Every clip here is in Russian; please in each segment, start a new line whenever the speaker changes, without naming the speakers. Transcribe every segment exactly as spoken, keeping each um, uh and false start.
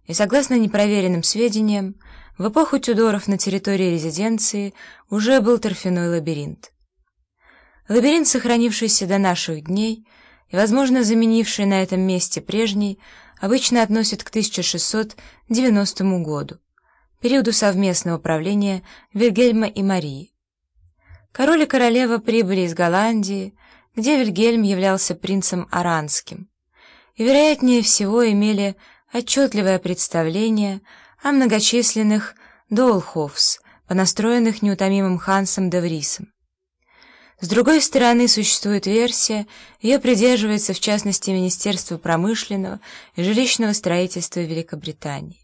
и, согласно непроверенным сведениям, в эпоху Тюдоров на территории резиденции уже был торфяной лабиринт. Лабиринт, сохранившийся до наших дней и, возможно, заменивший на этом месте прежний, обычно относят к тысяча шестьсот девяностому году, периоду совместного правления Вильгельма и Марии. Король и королева прибыли из Голландии, где Вильгельм являлся принцем Оранским, и, вероятнее всего, имели отчетливое представление о многочисленных доулхофс, понастроенных неутомимым Хансом де Врисом. С другой стороны, существует версия, ее придерживается в частности Министерство промышленного и жилищного строительства Великобритании,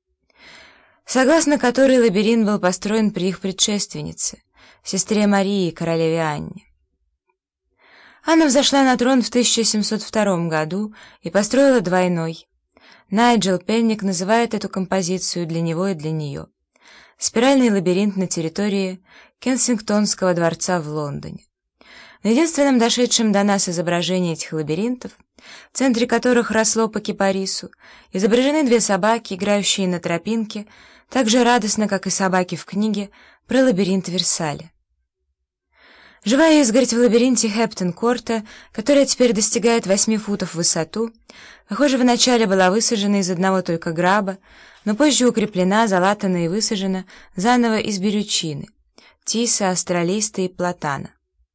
согласно которой лабиринт был построен при их предшественнице, сестре Марии, королеве Анне. Анна взошла на трон в тысяча семьсот втором году и построила двойной. Найджел Пельник называет эту композицию для него и для нее спиральный лабиринт на территории Кенсингтонского дворца в Лондоне. На единственном дошедшем до нас изображении этих лабиринтов, в центре которых росло по кипарису, изображены две собаки, играющие на тропинке, так же радостно, как и собаки в книге про лабиринт Версаля. Живая изгородь в лабиринте Хэптон-Корта, которая теперь достигает восьми футов в высоту, похоже, вначале была высажена из одного только граба, но позже укреплена, залатана и высажена заново из берючины, тиса, астролиста и платана.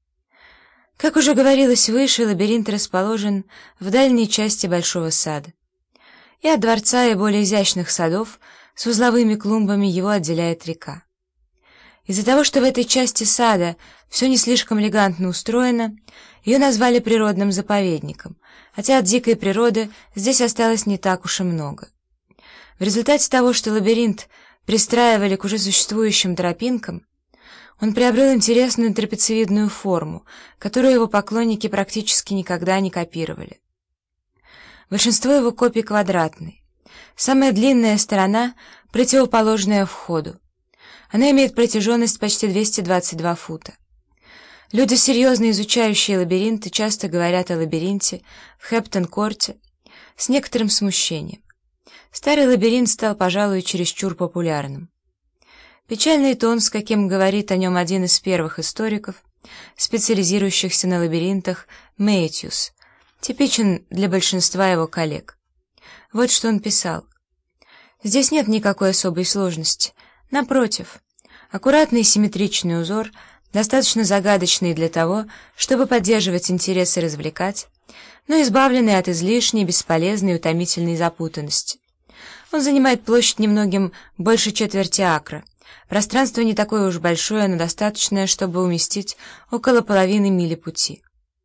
Как уже говорилось выше, лабиринт расположен в дальней части большого сада, и от дворца и более изящных садов с узловыми клумбами его отделяет река. Из-за того, что в этой части сада все не слишком элегантно устроено, ее назвали природным заповедником, хотя от дикой природы здесь осталось не так уж и много. В результате того, что лабиринт пристраивали к уже существующим тропинкам, он приобрел интересную трапециевидную форму, которую его поклонники практически никогда не копировали. Большинство его копий квадратные. Самая длинная сторона противоположная входу. Она имеет протяженность почти двести двадцать два фута. Люди, серьезно изучающие лабиринты, часто говорят о лабиринте в Хэптон-Корте с некоторым смущением. Старый лабиринт стал, пожалуй, чересчур популярным. Печальный тон, с каким говорит о нем один из первых историков, специализирующихся на лабиринтах, Мэтьюс, типичен для большинства его коллег. Вот что он писал. «Здесь нет никакой особой сложности. Напротив, аккуратный симметричный узор, достаточно загадочный для того, чтобы поддерживать интерес и развлекать, но избавленный от излишней, бесполезной и утомительной запутанности. Он занимает площадь немногим больше четверти акра. Пространство не такое уж большое, но достаточное, чтобы уместить около половины мили пути».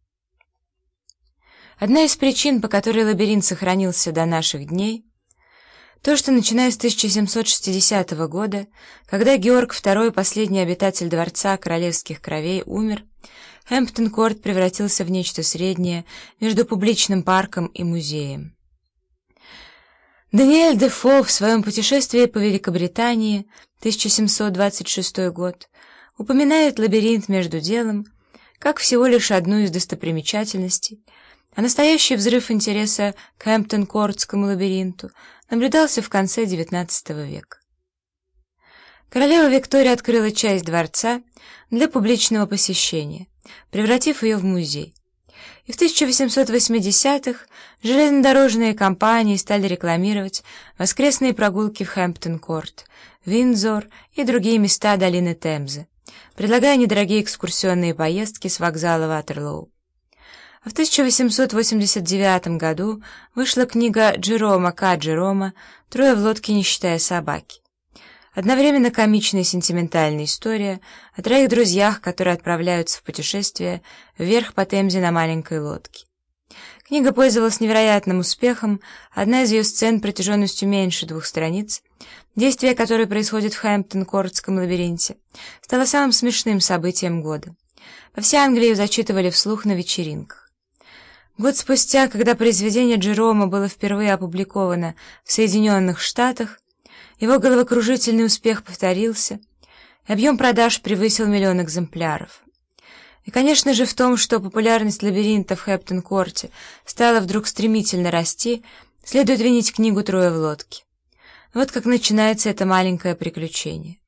Одна из причин, по которой лабиринт сохранился до наших дней, то, что, начиная с тысяча семьсот шестидесятого года, когда Георг второй, последний обитатель дворца королевских кровей, умер, Хэмптон-Корт превратился в нечто среднее между публичным парком и музеем. Даниэль Дефо в своем путешествии по Великобритании, тысяча семьсот двадцать шестой год, упоминает лабиринт между делом как всего лишь одну из достопримечательностей, а настоящий взрыв интереса к Хэмптон-Кортскому лабиринту наблюдался в конце девятнадцатого века. Королева Виктория открыла часть дворца для публичного посещения, превратив ее в музей. И в тысяча восемьсот восьмидесятых железнодорожные компании стали рекламировать воскресные прогулки в Хэмптон-Корт, Виндзор и другие места долины Темзы, предлагая недорогие экскурсионные поездки с вокзала Ватерлоу. А в тысяча восемьсот восемьдесят девятом году вышла книга Джерома К. Джерома «Трое в лодке, не считая собаки». Одновременно комичная и сентиментальная история о троих друзьях, которые отправляются в путешествие вверх по Темзе на маленькой лодке. Книга пользовалась невероятным успехом, одна из ее сцен протяженностью меньше двух страниц, действие которой происходит в Хэмптон-Кортском лабиринте, стало самым смешным событием года. Во всей Англии ее зачитывали вслух на вечеринках. Год спустя, когда произведение Джерома было впервые опубликовано в Соединенных Штатах, его головокружительный успех повторился, и объем продаж превысил миллион экземпляров. И, конечно же, в том, что популярность лабиринта в Хэптон-Корте стала вдруг стремительно расти, следует винить книгу «Трое в лодке». Вот как начинается это маленькое приключение.